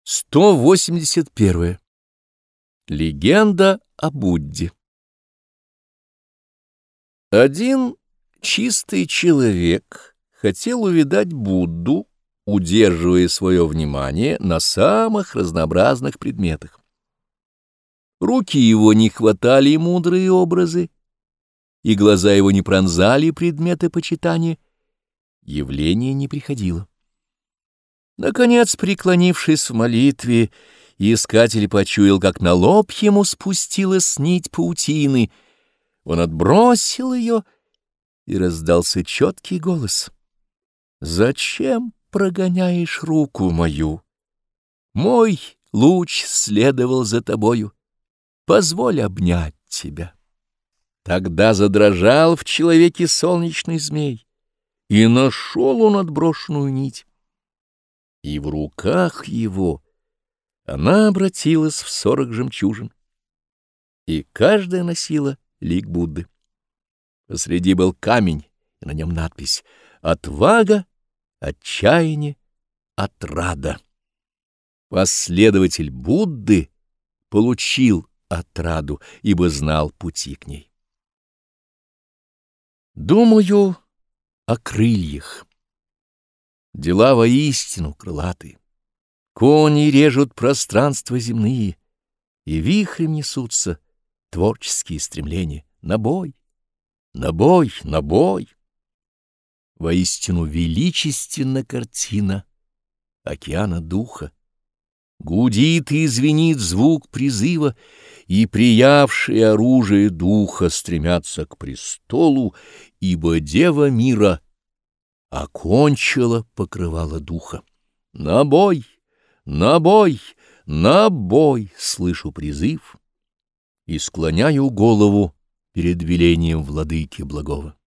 181. Легенда о Будде. Один чистый человек хотел увидать Будду, удерживая свое внимание на самых разнообразных предметах. Руки его не хватали мудрые образы, и глаза его не пронзали предметы почитания. Явление не приходило. Наконец, преклонившись в молитве, искатель почуял, как на лоб ему спустилась нить паутины. Он отбросил ее, и раздался четкий голос. «Зачем прогоняешь руку мою? Мой луч следовал за тобою. Позволь обнять тебя». Тогда задрожал в человеке солнечный змей, и нашел он отброшенную нить. И в руках его она обратилась в 40 жемчужин, и каждая носила лик Будды. Посреди был камень, и на нем надпись: «Отвага, отчаяние, отрада». Последователь Будды получил отраду, ибо знал пути к ней. Думаю о крыльях. Дела воистину крылатые. Кони режут пространства земные, и вихрем несутся творческие стремления. На бой, на бой, на бой. Воистину величественна картина океана духа. Гудит и звенит звук призыва, и приявшие оружие духа стремятся к престолу, ибо дева мира окончила покрывало духа. На бой, на бой, на бой! Слышу призыв и склоняю голову перед велением владыки благого.